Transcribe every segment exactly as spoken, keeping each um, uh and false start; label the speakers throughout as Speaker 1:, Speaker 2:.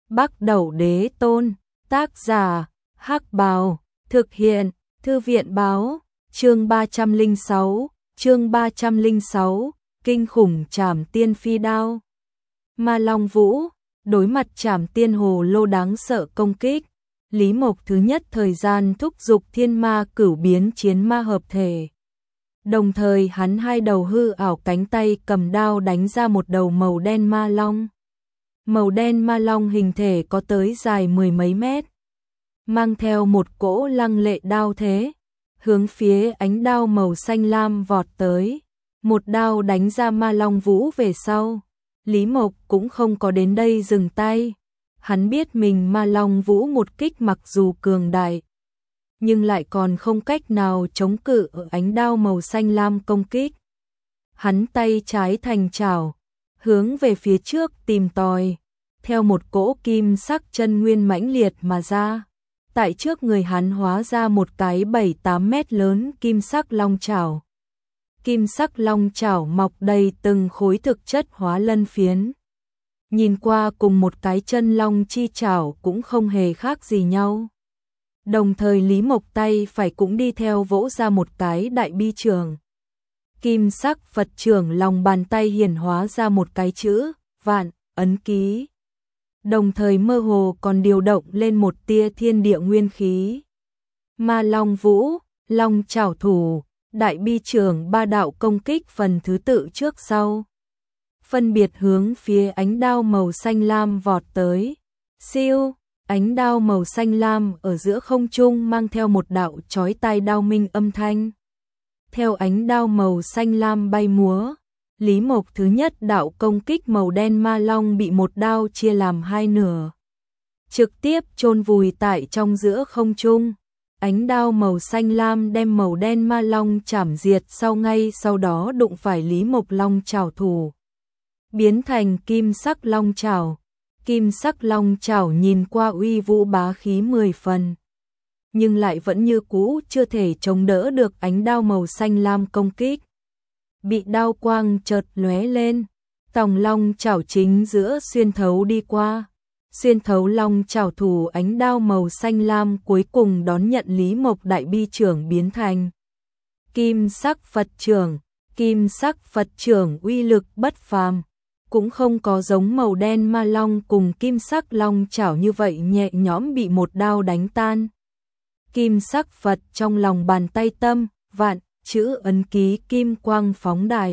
Speaker 1: Bắc Đẩu Đế Tôn, tác giả, Hắc Bào, thực hiện, Thư viện báo, chương ba trăm lẻ sáu, chương ba trăm lẻ sáu, kinh khủng Trảm Tiên Phi Đao. Ma Long Vũ, đối mặt Trảm Tiên Hồ Lô đáng sợ công kích, Lý Mộc thứ nhất thời gian thúc giục Thiên Ma Cửu biến chiến ma hợp thể. Đồng thời hắn hai đầu hư ảo cánh tay cầm đao đánh ra một đầu màu đen ma long. Màu đen ma long hình thể có tới dài mười mấy mét, mang theo một cỗ lăng lệ đao thế, hướng phía ánh đao màu xanh lam vọt tới, một đao đánh ra ma long vũ về sau. Lý Mộc cũng không có đến đây dừng tay, hắn biết mình ma long vũ một kích mặc dù cường đại, nhưng lại còn không cách nào chống cự ở ánh đao màu xanh lam công kích. Hắn tay trái thành chảo, hướng về phía trước tìm tòi, theo một cỗ kim sắc chân nguyên mãnh liệt mà ra. Tại trước người hắn hóa ra một cái bảy tám mét lớn kim sắc long chảo. Kim sắc long chảo mọc đầy từng khối thực chất hóa lân phiến. Nhìn qua cùng một cái chân long chi chảo cũng không hề khác gì nhau. Đồng thời Lý Mộc tay phải cũng đi theo vỗ ra một cái đại bi trường. Kim sắc Phật trưởng lòng bàn tay hiển hóa ra một cái chữ vạn ấn ký. Đồng thời mơ hồ còn điều động lên một tia thiên địa nguyên khí. Ma Long Vũ, Long Chảo Thủ, đại bi trường ba đạo công kích phần thứ tự trước sau, phân biệt hướng phía ánh đao màu xanh lam vọt tới. Siêu, ánh đao màu xanh lam ở giữa không trung mang theo một đạo chói tai đao minh âm thanh. Theo ánh đao màu xanh lam bay múa, Lý Mộc thứ nhất đạo công kích màu đen ma long bị một đao chia làm hai nửa, trực tiếp chôn vùi tại trong giữa không trung. Ánh đao màu xanh lam đem màu đen ma long chảm diệt, sau ngay sau đó đụng phải Lý Mộc long chảo thủ, biến thành kim sắc long chảo. Kim sắc long chảo nhìn qua uy vũ bá khí mười phần, nhưng lại vẫn như cũ chưa thể chống đỡ được ánh đao màu xanh lam công kích. Bị đao quang chợt lóe lên, tòng long chảo chính giữa xuyên thấu đi qua, xuyên thấu long chảo thủ ánh đao màu xanh lam cuối cùng đón nhận Lý Mộc đại bi trưởng biến thành kim sắc Phật trưởng. Kim sắc Phật trưởng uy lực bất phàm, cũng không có giống màu đen ma long cùng kim sắc long chảo như vậy nhẹ nhõm bị một đao đánh tan. Kim sắc Phật trong lòng bàn tay tâm vạn chữ ấn ký kim quang phóng đại,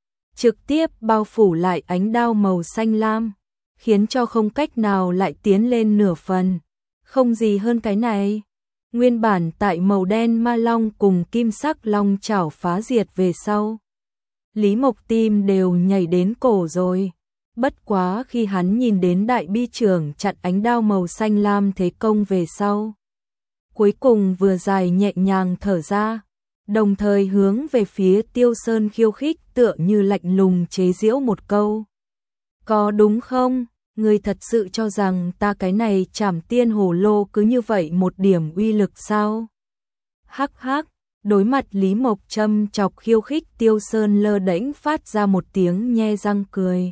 Speaker 1: trực tiếp bao phủ lại ánh đao màu xanh lam, khiến cho không cách nào lại tiến lên nửa phần. Không gì hơn cái này. Nguyên bản tại màu đen ma long cùng kim sắc long chảo phá diệt về sau, Lý Mộc tim đều nhảy đến cổ rồi. Bất quá khi hắn nhìn đến đại bi trưởng chặn ánh đao màu xanh lam thế công về sau, cuối cùng vừa dài nhẹ nhàng thở ra, đồng thời hướng về phía Tiêu Sơn khiêu khích, tựa như lạnh lùng chế giễu một câu. Có đúng không? Ngươi thật sự cho rằng ta cái này Trảm Tiên Hồ Lô cứ như vậy một điểm uy lực sao? Hắc hắc, đối mặt Lý Mộc châm chọc khiêu khích, Tiêu Sơn lơ đễnh phát ra một tiếng nhe răng cười.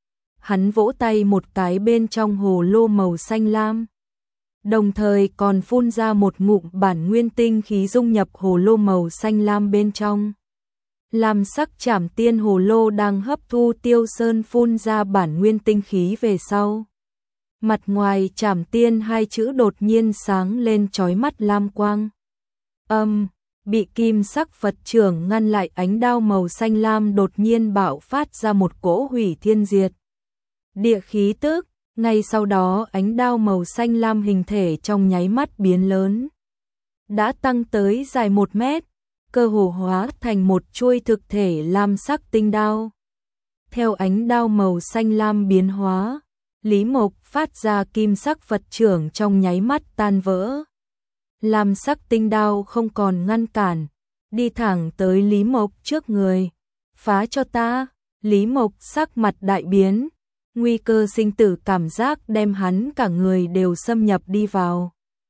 Speaker 1: Hắn vỗ tay một cái bên trong hồ lô màu xanh lam, đồng thời còn phun ra một ngụm bản nguyên tinh khí dung nhập hồ lô màu xanh lam bên trong. Lam sắc Trảm Tiên Hồ Lô đang hấp thu Tiêu Sơn phun ra bản nguyên tinh khí về sau, mặt ngoài Trảm Tiên hai chữ đột nhiên sáng lên chói mắt lam quang. Âm, bị kim sắc Phật trưởng ngăn lại ánh đao màu xanh lam đột nhiên bạo phát ra một cỗ hủy thiên diệt địa khí tức. Ngay sau đó ánh đao màu xanh lam hình thể trong nháy mắt biến lớn, đã tăng tới dài một mét, cơ hồ hóa thành một chuôi thực thể lam sắc tinh đao. Theo ánh đao màu xanh lam biến hóa, Lý Mộc phát ra kim sắc Phật trưởng trong nháy mắt tan vỡ. Lam sắc tinh đao không còn ngăn cản, đi thẳng tới Lý Mộc trước người. Phá cho ta! Lý Mộc sắc mặt đại biến, nguy cơ sinh tử cảm giác đem hắn cả người đều xâm nhập đi vào.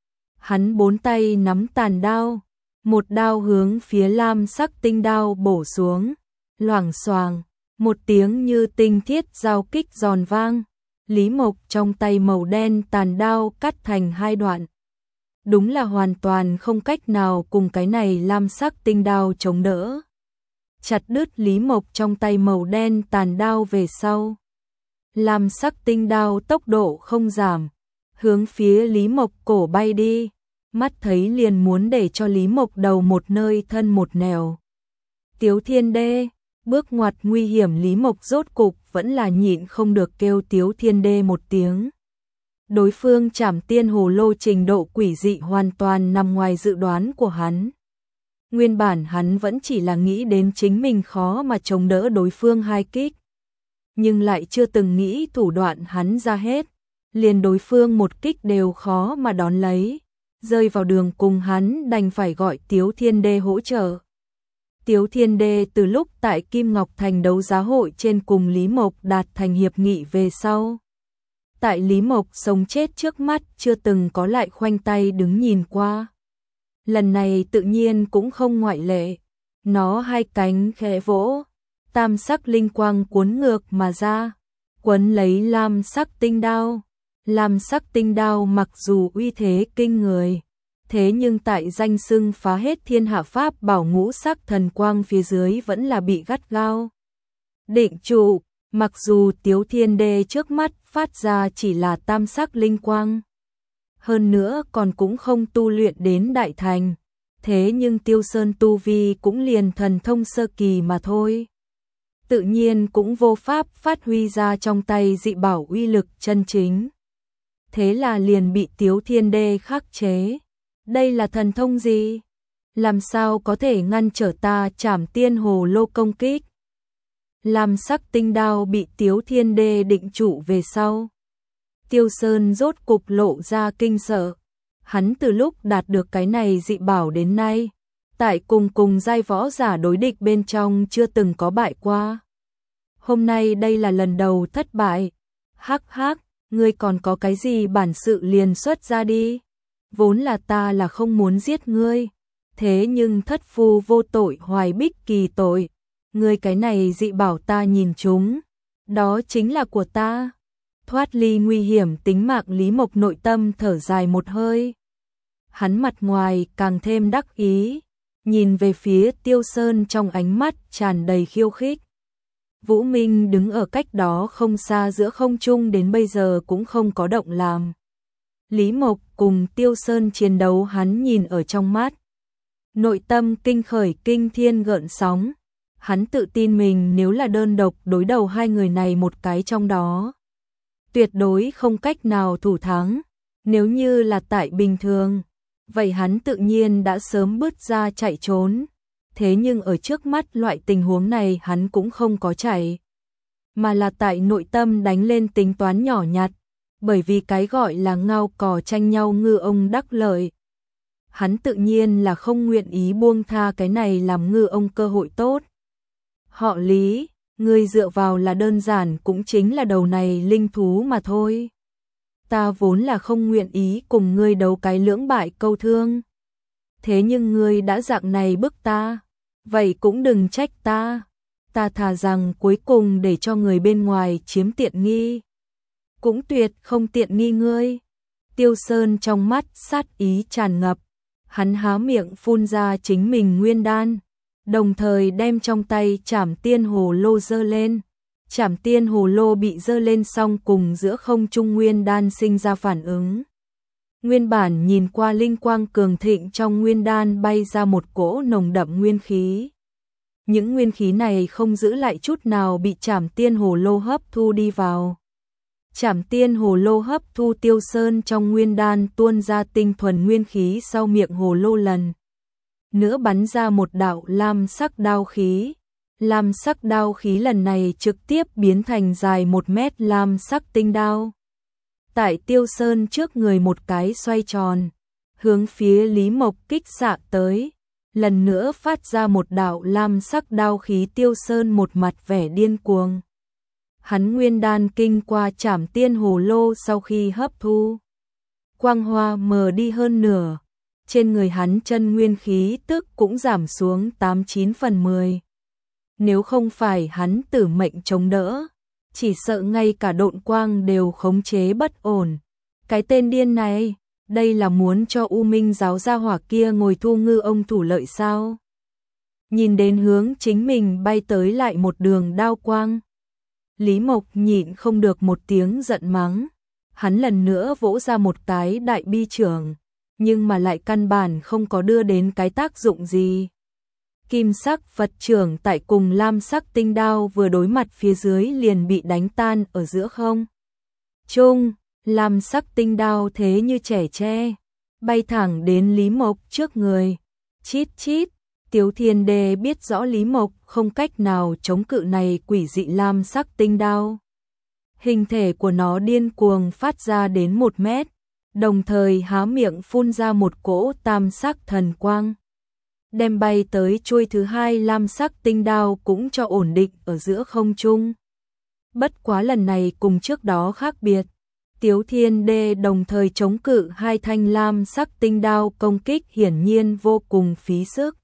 Speaker 1: Hắn bốn tay nắm tàn đao, một đao hướng phía lam sắc tinh đao bổ xuống, loảng xoảng, một tiếng như tinh thiết giao kích giòn vang, Lý Mộc trong tay màu đen tàn đao cắt thành hai đoạn. Đúng là hoàn toàn không cách nào cùng cái này lam sắc tinh đao chống đỡ. Chặt đứt Lý Mộc trong tay màu đen tàn đao về sau. Lam sắc tinh đao tốc độ không giảm, hướng phía Lý Mộc cổ bay đi, mắt thấy liền muốn để cho Lý Mộc đầu một nơi thân một nẻo. Tiếu Thiên Đê, bước ngoặt nguy hiểm Lý Mộc rốt cục vẫn là nhịn không được kêu Tiếu Thiên Đê một tiếng. Đối phương Trảm Tiên Hồ Lô trình độ quỷ dị hoàn toàn nằm ngoài dự đoán của hắn. Nguyên bản hắn vẫn chỉ là nghĩ đến chính mình khó mà chống đỡ đối phương hai kích, nhưng lại chưa từng nghĩ thủ đoạn hắn ra hết, liền đối phương một kích đều khó mà đón lấy, rơi vào đường cùng hắn đành phải gọi Tiếu Thiên Đê hỗ trợ. Tiếu Thiên Đê từ lúc tại Kim Ngọc Thành đấu giá hội trên cùng Lý Mộc đạt thành hiệp nghị về sau. Tại Lý Mộc sống chết trước mắt chưa từng có lại khoanh tay đứng nhìn qua. Lần này tự nhiên cũng không ngoại lệ, nó hai cánh khẽ vỗ, tam sắc linh quang cuốn ngược mà ra, quấn lấy lam sắc tinh đao. Lam sắc tinh đao mặc dù uy thế kinh người, thế nhưng tại danh xưng phá hết thiên hạ pháp bảo ngũ sắc thần quang phía dưới vẫn là bị gắt gao định trụ, mặc dù Tiếu Thiên Đê trước mắt phát ra chỉ là tam sắc linh quang, hơn nữa còn cũng không tu luyện đến đại thành, thế nhưng Tiêu Sơn tu vi cũng liền thần thông sơ kỳ mà thôi, tự nhiên cũng vô pháp phát huy ra trong tay dị bảo uy lực chân chính. Thế là liền bị Tiếu Thiên Đê khắc chế. Đây là thần thông gì? Làm sao có thể ngăn trở ta Trảm Tiên Hồ Lô công kích? Lam sắc tinh đao bị Tiếu Thiên Đê định trụ về sau. Tiêu Sơn rốt cục lộ ra kinh sợ. Hắn từ lúc đạt được cái này dị bảo đến nay, tại cùng cùng giai võ giả đối địch bên trong chưa từng có bại qua. Hôm nay đây là lần đầu thất bại. Hắc hắc, ngươi còn có cái gì bản sự liền xuất ra đi. Vốn là ta là không muốn giết ngươi, thế nhưng thất phu vô tội hoài bích kỳ tội. Ngươi cái này dị bảo ta nhìn chúng, đó chính là của ta. Thoát ly nguy hiểm tính mạng Lý Mộc nội tâm thở dài một hơi. Hắn mặt ngoài càng thêm đắc ý, nhìn về phía Tiêu Sơn trong ánh mắt tràn đầy khiêu khích. Vũ Minh đứng ở cách đó không xa giữa không trung đến bây giờ cũng không có động làm. Lý Mộc cùng Tiêu Sơn chiến đấu hắn nhìn ở trong mắt. Nội tâm kinh khởi kinh thiên gợn sóng. Hắn tự tin mình nếu là đơn độc đối đầu hai người này một cái trong đó, tuyệt đối không cách nào thủ thắng. Nếu như là tại bình thường, vậy hắn tự nhiên đã sớm bứt ra chạy trốn. Thế nhưng ở trước mắt loại tình huống này hắn cũng không có chạy, mà là tại nội tâm đánh lên tính toán nhỏ nhặt, bởi vì cái gọi là ngao cò tranh nhau ngư ông đắc lợi. Hắn tự nhiên là không nguyện ý buông tha cái này làm ngư ông cơ hội tốt. Họ Lý, ngươi dựa vào là đơn giản cũng chính là đầu này linh thú mà thôi. Ta vốn là không nguyện ý cùng ngươi đấu cái lưỡng bại câu thương. Thế nhưng ngươi đã dạng này bức ta, vậy cũng đừng trách ta. Ta thà rằng cuối cùng để cho người bên ngoài chiếm tiện nghi, cũng tuyệt không tiện nghi ngươi. Tiêu Sơn trong mắt sát ý tràn ngập, hắn há miệng phun ra chính mình nguyên đan, đồng thời đem trong tay Trảm Tiên Hồ Lô giơ lên. Trảm Tiên Hồ Lô bị giơ lên xong cùng giữa không trung nguyên đan sinh ra phản ứng. Nguyên bản nhìn qua linh quang cường thịnh trong nguyên đan bay ra một cỗ nồng đậm nguyên khí. Những nguyên khí này không giữ lại chút nào bị Trảm Tiên Hồ Lô hấp thu đi vào. Trảm Tiên Hồ Lô hấp thu Tiêu Sơn trong nguyên đan tuôn ra tinh thuần nguyên khí sau miệng hồ lô lần nữa bắn ra một đạo lam sắc đao khí. Lam sắc đao khí lần này trực tiếp biến thành dài một mét lam sắc tinh đao. Tại Tiêu Sơn trước người một cái xoay tròn, hướng phía Lý Mộc kích xạ tới, lần nữa phát ra một đạo lam sắc đao khí. Tiêu Sơn một mặt vẻ điên cuồng. Hắn nguyên đan kinh qua Trảm Tiên Hồ Lô sau khi hấp thu, quang hoa mờ đi hơn nửa, trên người hắn chân nguyên khí tức cũng giảm xuống tám chín phần mười. Nếu không phải hắn tử mệnh chống đỡ, chỉ sợ ngay cả độn quang đều khống chế bất ổn. Cái tên điên này, đây là muốn cho U Minh giáo gia hỏa kia ngồi thu ngư ông thủ lợi sao? Nhìn đến hướng chính mình bay tới lại một đường đao quang. Lý Mộc nhịn không được một tiếng giận mắng. Hắn lần nữa vỗ ra một cái đại bi trưởng, nhưng mà lại căn bản không có đưa đến cái tác dụng gì. Kim sắc Phật trưởng tại cùng lam sắc tinh đao vừa đối mặt phía dưới liền bị đánh tan ở giữa không trung. Lam sắc tinh đao thế như trẻ tre, bay thẳng đến Lý Mộc trước người. Chít chít, Tiếu Thiên Đê biết rõ Lý Mộc không cách nào chống cự này quỷ dị lam sắc tinh đao. Hình thể của nó điên cuồng phát ra đến một mét, đồng thời há miệng phun ra một cỗ tam sắc thần quang. Đem bay tới chuôi thứ hai lam sắc tinh đao cũng cho ổn định ở giữa không trung. Bất quá lần này cùng trước đó khác biệt. Tiếu Thiên Đê đồng thời chống cự hai thanh lam sắc tinh đao công kích hiển nhiên vô cùng phí sức.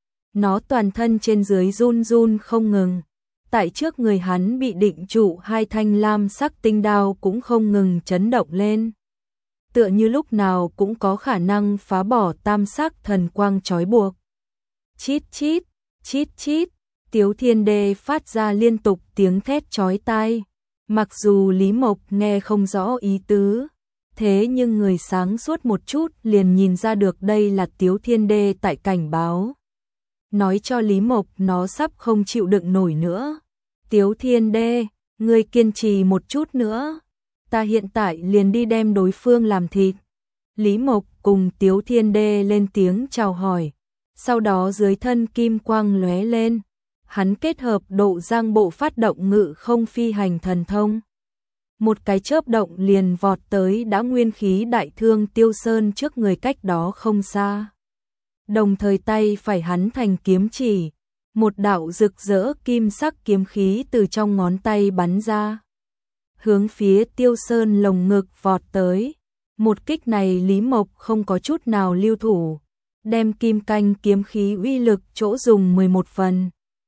Speaker 1: Nó toàn thân trên dưới run run không ngừng. Tại trước người hắn bị định trụ hai thanh lam sắc tinh đao cũng không ngừng chấn động lên. Tựa như lúc nào cũng có khả năng phá bỏ tam sắc thần quang trói buộc. Chít chít, chít chít, Tiếu Thiên Đê phát ra liên tục tiếng thét chói tai. Mặc dù Lý Mộc nghe không rõ ý tứ, thế nhưng người sáng suốt một chút liền nhìn ra được đây là Tiếu Thiên Đê tại cảnh báo. Nói cho Lý Mộc nó sắp không chịu đựng nổi nữa. Tiếu Thiên Đê, ngươi kiên trì một chút nữa. Ta hiện tại liền đi đem đối phương làm thịt. Lý Mộc cùng Tiếu Thiên Đê lên tiếng chào hỏi. Sau đó dưới thân kim quang lóe lên. Hắn kết hợp độ giang bộ phát động ngự không phi hành thần thông. Một cái chớp động liền vọt tới đã nguyên khí đại thương Tiêu Sơn trước người cách đó không xa. Đồng thời tay phải hắn thành kiếm chỉ, một đạo rực rỡ kim sắc kiếm khí từ trong ngón tay bắn ra. Hướng phía Tiêu Sơn lồng ngực vọt tới. Một kích này Lý Mộc không có chút nào lưu thủ, đem kim canh kiếm khí uy lực chỗ dùng mười một phần.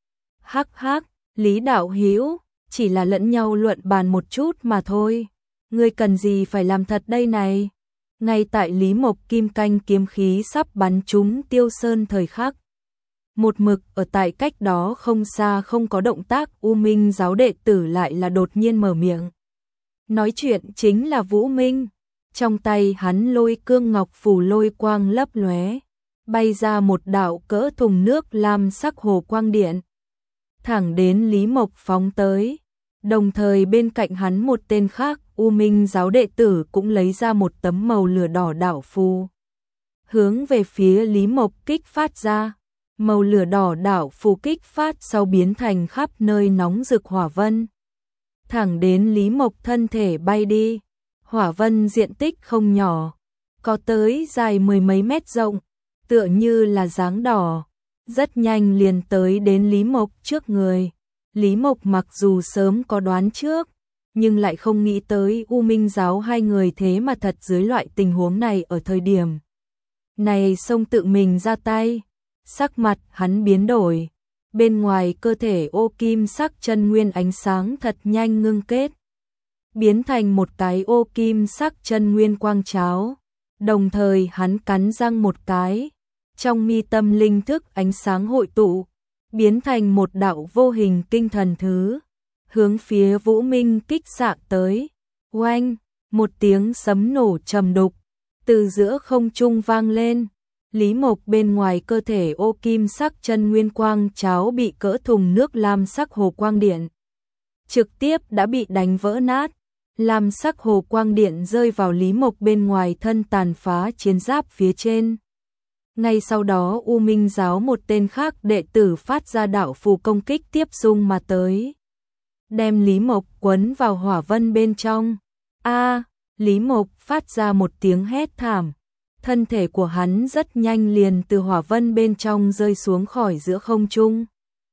Speaker 1: Hắc hắc, Lý đạo hữu, chỉ là lẫn nhau luận bàn một chút mà thôi. Ngươi cần gì phải làm thật đây này? Ngay tại Lý Mộc kim canh kiếm khí sắp bắn trúng Tiêu Sơn thời khắc. Một mực ở tại cách đó không xa không có động tác U Minh giáo đệ tử lại là đột nhiên mở miệng. Nói chuyện chính là Vũ Minh. Trong tay hắn lôi cương ngọc phủ lôi quang lấp lóe, bay ra một đạo cỡ thùng nước lam sắc hồ quang điện. Thẳng đến Lý Mộc phóng tới, đồng thời bên cạnh hắn một tên khác, U Minh giáo đệ tử cũng lấy ra một tấm màu lửa đỏ đạo phù. Hướng về phía Lý Mộc kích phát ra, màu lửa đỏ đạo phù kích phát sau biến thành khắp nơi nóng rực hỏa vân. Thẳng đến Lý Mộc thân thể bay đi, hỏa vân diện tích không nhỏ, có tới dài mười mấy mét rộng, tựa như là dáng đỏ. Rất nhanh liền tới đến Lý Mộc trước người. Lý Mộc mặc dù sớm có đoán trước, nhưng lại không nghĩ tới U Minh giáo hai người thế mà thật dưới loại tình huống này ở thời điểm này xông tự mình ra tay. Sắc mặt hắn biến đổi, bên ngoài cơ thể ô kim sắc chân nguyên ánh sáng thật nhanh ngưng kết, biến thành một cái ô kim sắc chân nguyên quang cháo. Đồng thời hắn cắn răng một cái, trong mi tâm linh thức ánh sáng hội tụ, biến thành một đạo vô hình kinh thần thứ, hướng phía Vũ Minh kích xạ tới. Oanh, một tiếng sấm nổ trầm đục, từ giữa không trung vang lên. Lý Mộc bên ngoài cơ thể ô kim sắc chân nguyên quang cháo bị cỡ thùng nước lam sắc hồ quang điện trực tiếp đã bị đánh vỡ nát. Lam sắc hồ quang điện rơi vào Lý Mộc bên ngoài thân tàn phá chiến giáp phía trên. Ngay sau đó U Minh giáo một tên khác đệ tử phát ra đạo phù công kích tiếp xung mà tới, đem Lý Mộc quấn vào hỏa vân bên trong. A, Lý Mộc phát ra một tiếng hét thảm, thân thể của hắn rất nhanh liền từ hỏa vân bên trong rơi xuống khỏi giữa không trung.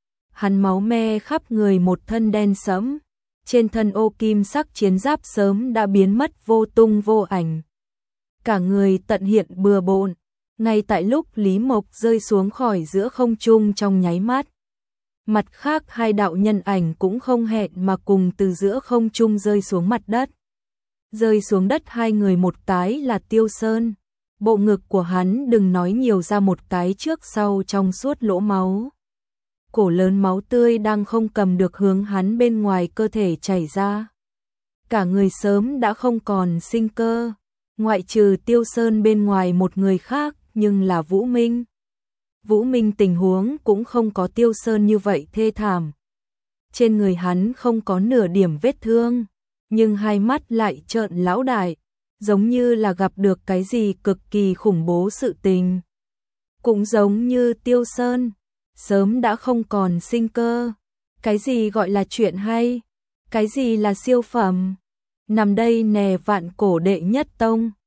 Speaker 1: Hắn máu me khắp người, một thân đen sẫm, trên thân ô kim sắc chiến giáp sớm đã biến mất vô tung vô ảnh, cả người tận hiện bừa bộn. Ngay tại lúc Lý Mộc rơi xuống khỏi giữa không trung trong nháy mắt, Mặt khác hai đạo nhân ảnh cũng không hẹn mà cùng từ giữa không trung rơi xuống mặt đất. Rơi xuống đất hai người một cái là Tiêu Sơn. Bộ ngực của hắn đừng nói nhiều ra một cái trước sau trong suốt lỗ máu. Cổ lớn máu tươi đang không cầm được hướng hắn bên ngoài cơ thể chảy ra. Cả người sớm đã không còn sinh cơ. Ngoại trừ Tiêu Sơn bên ngoài một người khác nhưng là Vũ Minh. Vũ Minh tình huống cũng không có Tiêu Sơn như vậy thê thảm. Trên người hắn không có nửa điểm vết thương, nhưng hai mắt lại trợn lão đại, giống như là gặp được cái gì cực kỳ khủng bố sự tình. Cũng giống như Tiêu Sơn, sớm đã không còn sinh cơ. Cái gì gọi là chuyện hay? Cái gì là siêu phẩm? Nằm đây nè vạn cổ đệ nhất tông.